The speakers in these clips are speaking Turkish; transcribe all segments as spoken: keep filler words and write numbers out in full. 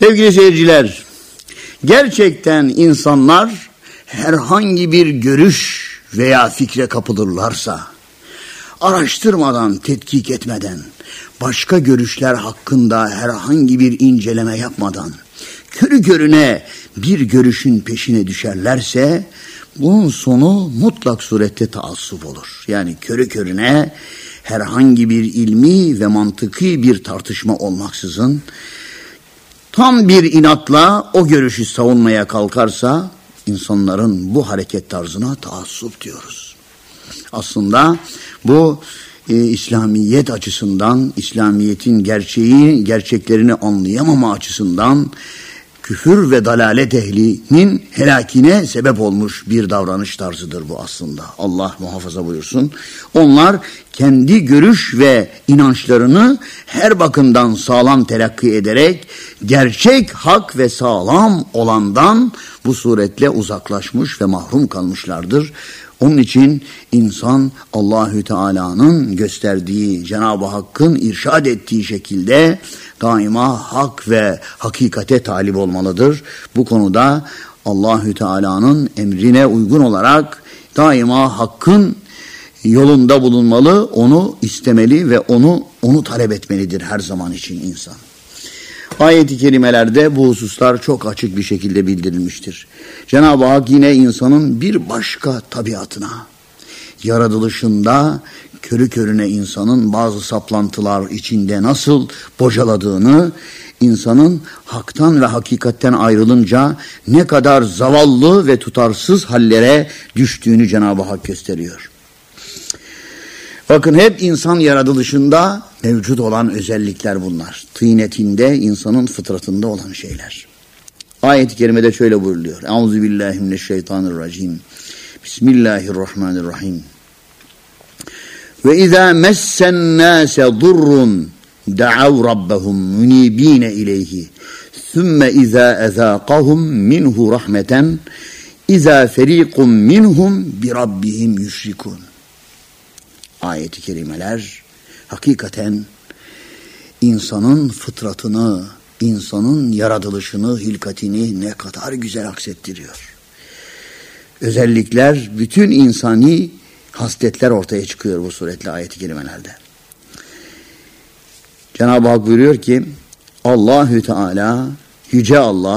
Sevgili seyirciler, gerçekten insanlar herhangi bir görüş veya fikre kapılırlarsa, araştırmadan, tetkik etmeden, başka görüşler hakkında herhangi bir inceleme yapmadan, körü körüne bir görüşün peşine düşerlerse, bunun sonu mutlak surette taassup olur. Yani körü körüne herhangi bir ilmi ve mantıki bir tartışma olmaksızın, tam bir inatla o görüşü savunmaya kalkarsa, insanların bu hareket tarzına taassup diyoruz. Aslında bu e, İslamiyet açısından, İslamiyet'in gerçeği, gerçeklerini anlayamama açısından küfür ve dalalet ehlinin helakine sebep olmuş bir davranış tarzıdır bu aslında. Allah muhafaza buyursun. Onlar kendi görüş ve inançlarını her bakımdan sağlam telakki ederek gerçek, hak ve sağlam olandan bu suretle uzaklaşmış ve mahrum kalmışlardır. Onun için insan Allahü Teala'nın gösterdiği, Cenab-ı Hakk'ın irşad ettiği şekilde daima hak ve hakikate talip olmalıdır. Bu konuda Allahü Teala'nın emrine uygun olarak daima hakkın yolunda bulunmalı, onu istemeli ve onu onu talep etmelidir her zaman için insan. Ayet-i kerimelerde bu hususlar çok açık bir şekilde bildirilmiştir. Cenab-ı Hak yine insanın bir başka tabiatına, yaratılışında körü körüne insanın bazı saplantılar içinde nasıl bocaladığını, insanın haktan ve hakikatten ayrılınca ne kadar zavallı ve tutarsız hallere düştüğünü Cenab-ı Hak gösteriyor. Bakın hep insan yaratılışında mevcut olan özellikler bunlar. Tînetinde, insanın fıtratında olan şeyler. Ayet-i kerimede şöyle buyuruluyor. Euzubillahimineşşeytanirracim. Bismillahirrahmanirrahim. Ve izâ messennâse durrun da'av rabbahum munibîne ileyhi. Sümme izâ ezâqahum minhu rahmeten izâ ferîkum minhum bi rabbihim yüşrikûn. Ayet-i kerimeler hakikaten insanın fıtratını, insanın yaratılışını, hilkatini ne kadar güzel aksettiriyor. Özellikler, bütün insani hasletler ortaya çıkıyor bu suretle ayet-i kerimelerde. Cenab-ı Hak buyuruyor ki, Allahü Teala, Yüce Allah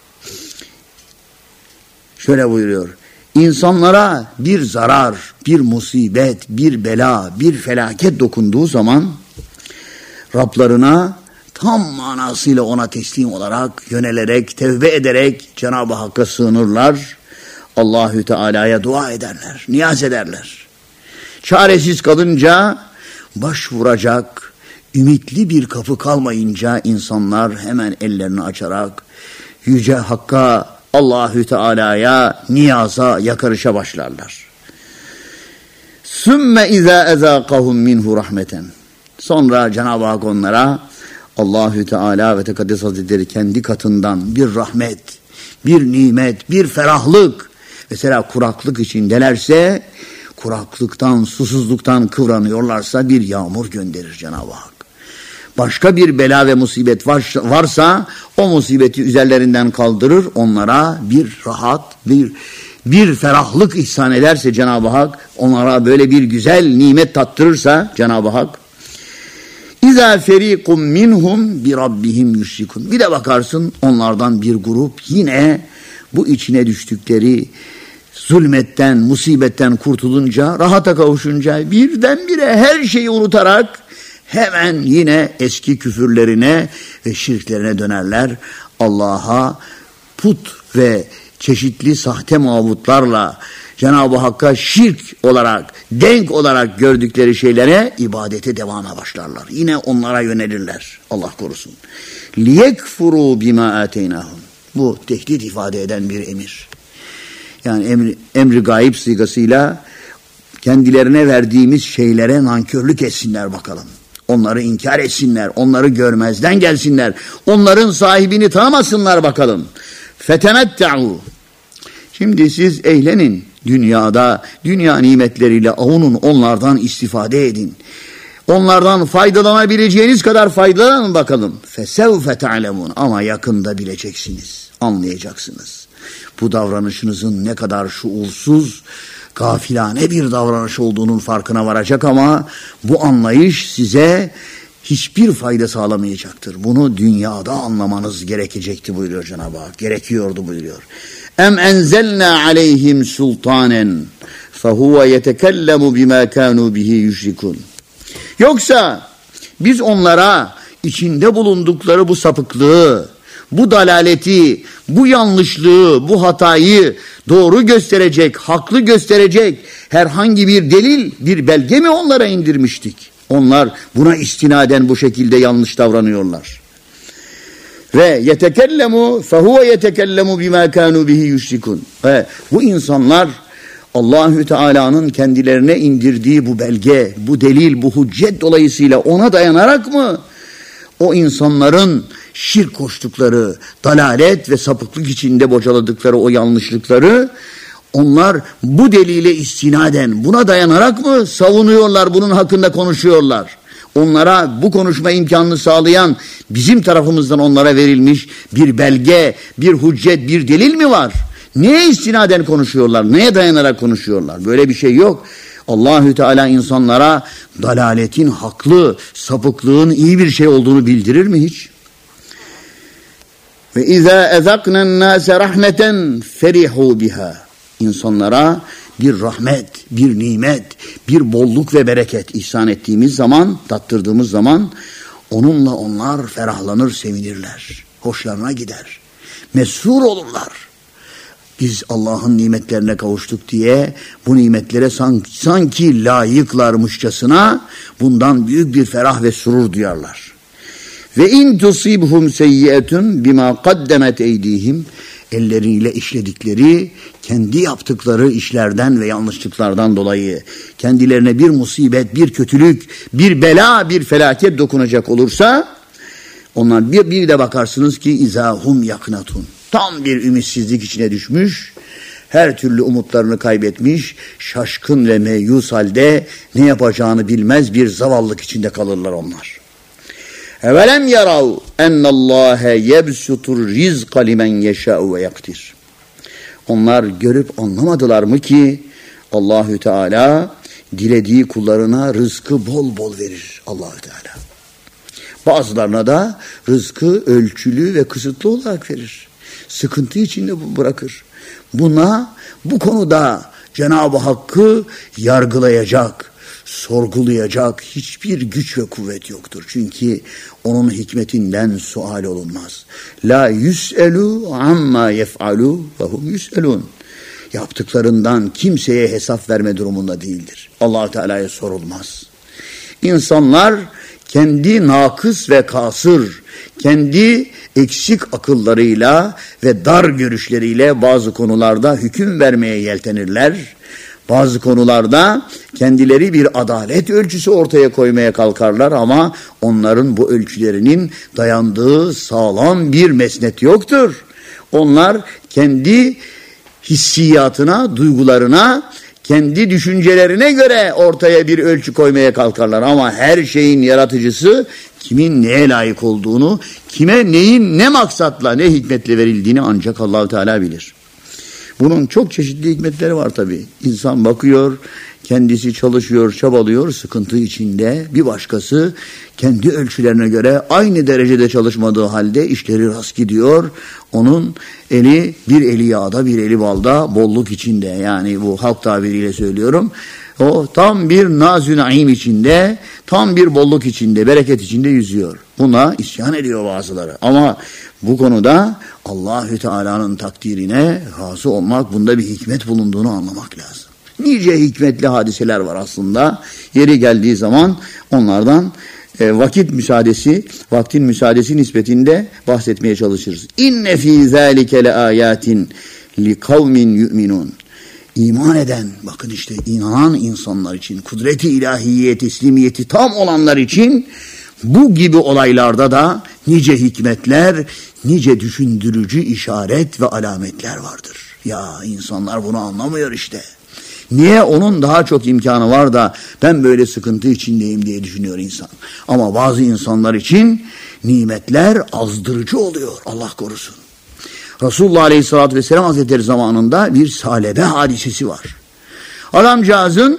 şöyle buyuruyor. İnsanlara bir zarar, bir musibet, bir bela, bir felaket dokunduğu zaman Rablarına tam manasıyla ona teslim olarak, yönelerek, tevbe ederek Cenab-ı Hakk'a sığınırlar. Allahü Teala'ya dua ederler, niyaz ederler. Çaresiz kalınca başvuracak, ümitli bir kapı kalmayınca insanlar hemen ellerini açarak Yüce Hakk'a, Allahü Teala'ya, niyaza, yakarışa başlarlar. Sümme izâ ezâkahum minhu rahmeten. Sonra Cenab-ı Hak onlara Allahü Teala ve Tekaddes Hazretleri kendi katından bir rahmet, bir nimet, bir ferahlık. Mesela kuraklık içindelerse, kuraklıktan, susuzluktan kıvranıyorlarsa bir yağmur gönderir Cenab-ı Hak. Başka bir bela ve musibet varsa o musibeti üzerlerinden kaldırır, onlara bir rahat, bir bir ferahlık ihsan ederse Cenab-ı Hak, onlara böyle bir güzel nimet tattırırsa Cenab-ı Hak, İzâ ferîkum minhum bi rabbihim yüşrikûn. Bir de bakarsın onlardan bir grup yine bu içine düştükleri zulmetten, musibetten kurtulunca, rahata kavuşunca birdenbire her şeyi unutarak hemen yine eski küfürlerine ve şirklerine dönerler. Allah'a put ve çeşitli sahte mabutlarla Cenab-ı Hakk'a şirk olarak, denk olarak gördükleri şeylere ibadete devama başlarlar. Yine onlara yönelirler. Allah korusun. لِيَكْفُرُوا بِمَا آتَيْنَاهُمْ. Bu tehdit ifade eden bir emir. Yani emri, emri gayb sigasıyla kendilerine verdiğimiz şeylere nankörlük etsinler bakalım. Onları inkar etsinler, onları görmezden gelsinler, onların sahibini tanımasınlar bakalım. فَتَمَتَّعُوا. Şimdi siz eğlenin dünyada, dünya nimetleriyle avunun, onlardan istifade edin. Onlardan faydalanabileceğiniz kadar faydalanın bakalım. Fesevfe ta'lemun. Ama yakında bileceksiniz, anlayacaksınız. Bu davranışınızın ne kadar şuursuz, gafilane bir davranış olduğunun farkına varacak ama bu anlayış size hiçbir fayda sağlamayacaktır. Bunu dünyada anlamanız gerekecekti buyuruyor Cenab-ı Hak. Gerekiyordu buyuruyor. Em enzelna aleyhim sultanen fehuve yetekellemu bima kanu bihi yüşrikun. Yoksa biz onlara içinde bulundukları bu sapıklığı, bu dalaleti, bu yanlışlığı, bu hatayı doğru gösterecek, haklı gösterecek herhangi bir delil, bir belge mi onlara indirmiştik? Onlar buna istinaden bu şekilde yanlış davranıyorlar. Ve yetekellemu fehuve yetekellemu bima kanu bihi yüşrikun. Ve bu insanlar Allahü Teala'nın kendilerine indirdiği bu belge, bu delil, bu hüccet dolayısıyla ona dayanarak mı o insanların şirk koştukları, dalalet ve sapıklık içinde bocaladıkları o yanlışlıkları onlar bu delile istinaden, buna dayanarak mı savunuyorlar, bunun hakkında konuşuyorlar? Onlara bu konuşma imkanını sağlayan bizim tarafımızdan onlara verilmiş bir belge, bir hüccet, bir delil mi var? Neye istinaden konuşuyorlar? Neye dayanarak konuşuyorlar? Böyle bir şey yok. Allahü Teala insanlara dalaletin haklı, sapıklığın iyi bir şey olduğunu bildirir mi hiç? Ve izâ ezaknen nâse rahmeten ferihu biha. İnsanlara bir rahmet, bir nimet, bir bolluk ve bereket ihsan ettiğimiz zaman, tattırdığımız zaman onunla onlar ferahlanır, sevinirler. Hoşlarına gider. Mesrur olurlar. Biz Allah'ın nimetlerine kavuştuk diye bu nimetlere sanki, sanki layıklarmışçasına bundan büyük bir ferah ve surur duyarlar. Ve in tusibhum seyyi'etun bima kaddemet eydihim, elleriyle işledikleri, kendi yaptıkları işlerden ve yanlışlıklardan dolayı kendilerine bir musibet, bir kötülük, bir bela, bir felaket dokunacak olursa onlar bir, bir de bakarsınız ki izahum yaknatun. Tam bir ümitsizlik içine düşmüş, her türlü umutlarını kaybetmiş, şaşkın ve meyus halde ne yapacağını bilmez bir zavallık içinde kalırlar onlar. Evelem yarav ennallâhe yebsutur rizqa limen yeşâ'u ve yaktir. Onlar görüp anlamadılar mı ki Allahü Teala dilediği kullarına rızkı bol bol verir Allahü Teala. Bazılarına da rızkı ölçülü ve kısıtlı olarak verir. Sıkıntı içinde bırakır. Buna, bu konuda Cenab-ı Hakk'ı yargılayacak, sorgulayacak hiçbir güç ve kuvvet yoktur. Çünkü onun hikmetinden sual olunmaz. La yus'elu amma yef'alu ve hum yus'elun. Yaptıklarından kimseye hesap verme durumunda değildir. Allah Teala'ya sorulmaz. İnsanlar kendi nakıs ve kasır, kendi eksik akıllarıyla ve dar görüşleriyle bazı konularda hüküm vermeye yeltenirler. Bazı konularda kendileri bir adalet ölçüsü ortaya koymaya kalkarlar ama onların bu ölçülerinin dayandığı sağlam bir mesnet yoktur. Onlar kendi hissiyatına, duygularına, kendi düşüncelerine göre ortaya bir ölçü koymaya kalkarlar ama her şeyin yaratıcısı kimin neye layık olduğunu, kime neyin ne maksatla, ne hikmetle verildiğini ancak Allah-u Teala bilir. Bunun çok çeşitli hikmetleri var tabii. İnsan bakıyor, kendisi çalışıyor, çabalıyor, sıkıntı içinde. Bir başkası kendi ölçülerine göre aynı derecede çalışmadığı halde işleri rast gidiyor. Onun eli bir eli yağda, bir eli balda, bolluk içinde. Yani bu halk tabiriyle söylüyorum. O tam bir naz-ı naim içinde, tam bir bolluk içinde, bereket içinde yüzüyor. Buna isyan ediyor bazıları. Ama bu konuda Allahü Teala'nın takdirine razı olmak, bunda bir hikmet bulunduğunu anlamak lazım. Nice hikmetli hadiseler var aslında. Yeri geldiği zaman onlardan e, vakit müsaadesi, vaktin müsaadesi nispetinde bahsetmeye çalışırız. İnne fî zâlike le âyâtin li kavmin yu'minun. İman eden, bakın işte inanan insanlar için, kudreti ilahiye, teslimiyeti tam olanlar için bu gibi olaylarda da nice hikmetler, nice düşündürücü işaret ve alametler vardır. Ya insanlar bunu anlamıyor işte. Niye onun daha çok imkanı var da ben böyle sıkıntı içindeyim diye düşünüyor insan. Ama bazı insanlar için nimetler azdırıcı oluyor, Allah korusun. Resulullah Aleyhisselatü Vesselam Hazretleri zamanında bir salebe hadisesi var. Adamcağızın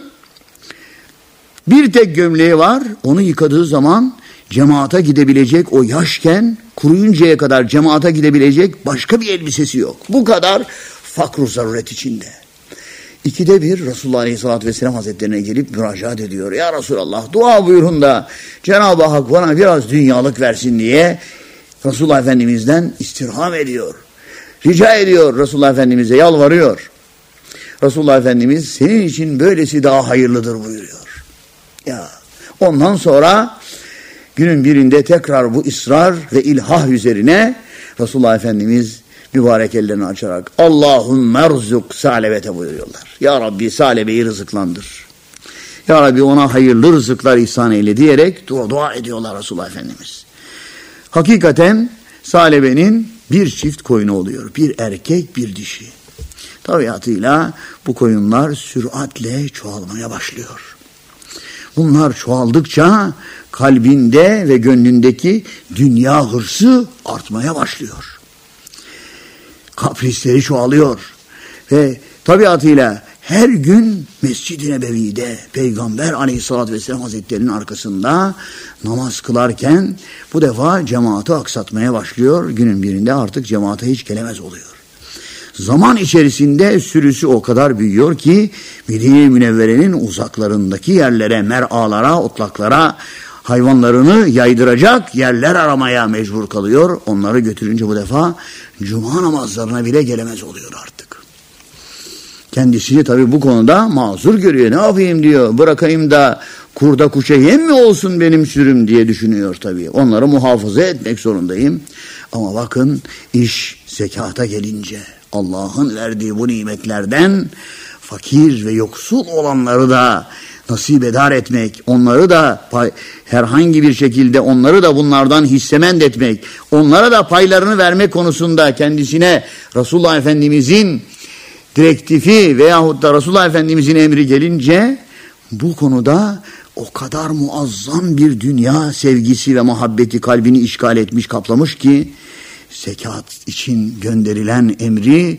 bir tek gömleği var, onu yıkadığı zaman cemaata gidebilecek, o yaşken kuruyuncaya kadar cemaata gidebilecek başka bir elbisesi yok. Bu kadar fakr-ı zaruret içinde. İkide bir Resulullah Aleyhisselatü Vesselam Hazretlerine gelip müracaat ediyor. Ya Resulallah, dua buyurun da Cenab-ı Hak bana biraz dünyalık versin diye Resulullah Efendimiz'den istirham ediyor. Rica ediyor, Resulullah Efendimiz'e yalvarıyor. Resulullah Efendimiz senin için böylesi daha hayırlıdır buyuruyor. Ya ondan sonra günün birinde tekrar bu ısrar ve ilhah üzerine Resulullah Efendimiz mübarek ellerini açarak Allahümme erzuk salebete buyuruyorlar. Ya Rabbi salebeyi rızıklandır. Ya Rabbi ona hayırlı rızıklar ihsan eyle diyerek dua, dua ediyorlar Resulullah Efendimiz. Hakikaten salebenin bir çift koyunu oluyor. Bir erkek, bir dişi. Tabiatıyla bu koyunlar süratle çoğalmaya başlıyor. Bunlar çoğaldıkça kalbinde ve gönlündeki dünya hırsı artmaya başlıyor. Kaprisleri çoğalıyor ve tabiatıyla her gün Mescid-i Nebevi'de Peygamber Aleyhisselatü Vesselam Hazretleri'nin arkasında namaz kılarken bu defa cemaati aksatmaya başlıyor. Günün birinde artık cemaate hiç gelemez oluyor. Zaman içerisinde sürüsü o kadar büyüyor ki Medine-i Münevvere'nin uzaklarındaki yerlere, mer'alara, otlaklara hayvanlarını yaydıracak yerler aramaya mecbur kalıyor. Onları götürünce bu defa cuma namazlarına bile gelemez oluyor artık. Kendisini tabii bu konuda mazur görüyor. Ne yapayım diyor, bırakayım da kurda kuşa yem mi olsun benim sürüm diye düşünüyor tabii. Onları muhafaza etmek zorundayım. Ama bakın iş zekata gelince Allah'ın verdiği bu nimetlerden fakir ve yoksul olanları da nasip eder etmek, onları da pay, herhangi bir şekilde onları da bunlardan hissemend etmek, onlara da paylarını vermek konusunda kendisine Resulullah Efendimizin direktifi veyahut da Resulullah Efendimizin emri gelince bu konuda o kadar muazzam bir dünya sevgisi ve muhabbeti kalbini işgal etmiş, kaplamış ki zekat için gönderilen emri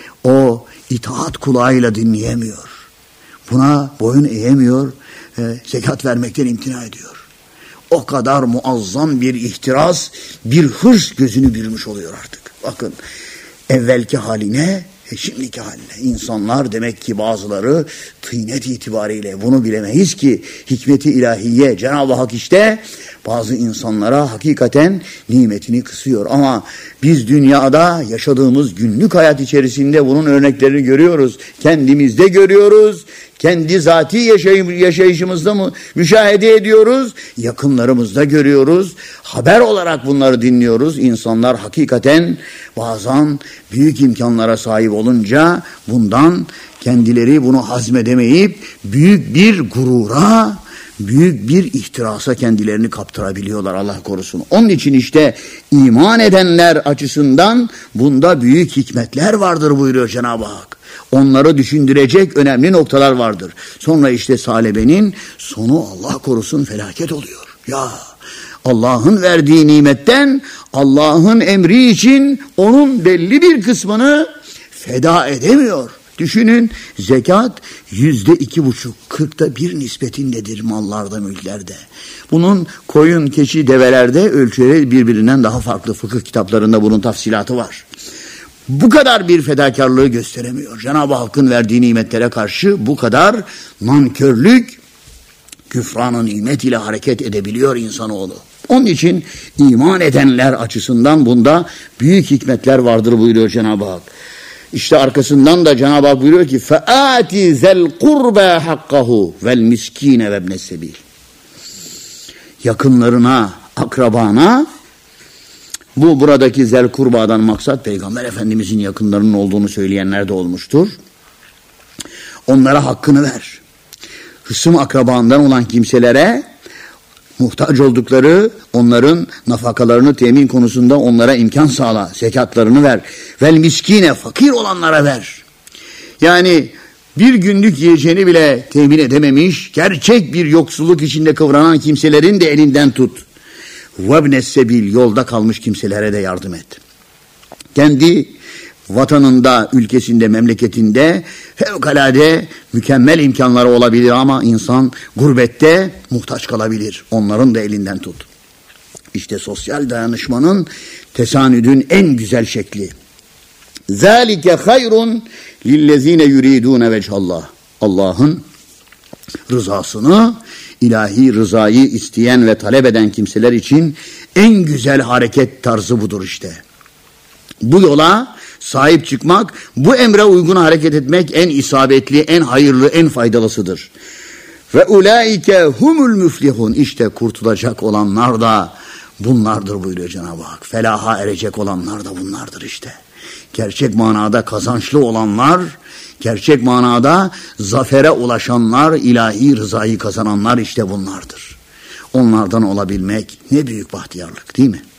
o itaat kulağıyla dinleyemiyor. Buna boyun eğemiyor, e, zekat vermekten imtina ediyor. O kadar muazzam bir ihtiras, bir hırs gözünü bürümüş oluyor artık. Bakın evvelki haline, e, şimdiki haline. İnsanlar demek ki bazıları tıynet itibariyle bunu bilemeyiz ki hikmeti ilahiye Cenab-ı Hak işte bazı insanlara hakikaten nimetini kısıyor. Ama biz dünyada yaşadığımız günlük hayat içerisinde bunun örneklerini görüyoruz. Kendimizde görüyoruz. Kendi zati yaşayışımızda mı müşahede ediyoruz? Yakınlarımızda görüyoruz. Haber olarak bunları dinliyoruz. İnsanlar hakikaten bazen büyük imkanlara sahip olunca bundan kendileri bunu hazmedemeyip büyük bir gurura, büyük bir ihtirasa kendilerini kaptırabiliyorlar, Allah korusun. Onun için işte iman edenler açısından bunda büyük hikmetler vardır buyuruyor Cenab-ı Hak. Onları düşündürecek önemli noktalar vardır. Sonra işte salebenin sonu Allah korusun felaket oluyor. Ya Allah'ın verdiği nimetten Allah'ın emri için onun belli bir kısmını feda edemiyor. Düşünün zekat yüzde iki buçuk, kırkta bir nispetindedir mallarda, mülklerde. Bunun koyun, keçi, develerde ölçüleri birbirinden daha farklı. Fıkıh kitaplarında bunun tafsilatı var. Bu kadar bir fedakarlığı gösteremiyor. Cenab-ı Hakk'ın verdiği nimetlere karşı bu kadar nankörlük, küfran-ı nimet ile hareket edebiliyor insanoğlu. Onun için iman edenler açısından bunda büyük hikmetler vardır buyuruyor Cenab-ı Hak. İşte arkasından da Cenab-ı Hak buyuruyor ki فَآتِ ذَا الْقُرْبَى حَقَّهُ وَالْمِسْك۪ينَ وَابْنَ السَّب۪يلِ Yakınlarına, akrabana, bu buradaki zel kurbadan maksat Peygamber Efendimizin yakınlarının olduğunu söyleyenler de olmuştur. Onlara hakkını ver. Hısım akrabandan olan kimselere muhtaç oldukları onların nafakalarını temin konusunda onlara imkan sağla. Zekatlarını ver. Vel miskine, fakir olanlara ver. Yani bir günlük yiyeceğini bile temin edememiş, gerçek bir yoksulluk içinde kıvranan kimselerin de elinden tut. وَبْنَ sebil, yolda kalmış kimselere de yardım et. Kendi vatanında, ülkesinde, memleketinde fevkalade mükemmel imkanları olabilir ama insan gurbette muhtaç kalabilir. Onların da elinden tut. İşte sosyal dayanışmanın, tesanüdün en güzel şekli. ذَٰلِكَ خَيْرٌ لِلَّذ۪ينَ يُرِيدُونَ وَجْهَ اللّٰهِ. Allah'ın rızasını, ilahi rızayı isteyen ve talep eden kimseler için en güzel hareket tarzı budur işte. Bu yola sahip çıkmak, bu emre uygun hareket etmek en isabetli, en hayırlı, en faydalısıdır. Ve ulaike humul müflihun. İşte kurtulacak olanlar da bunlardır buyuruyor Cenab-ı Hak. Felaha erecek olanlar da bunlardır işte. Gerçek manada kazançlı olanlar, gerçek manada zafere ulaşanlar, ilahi rızayı kazananlar işte bunlardır. Onlardan olabilmek ne büyük bahtiyarlık, değil mi?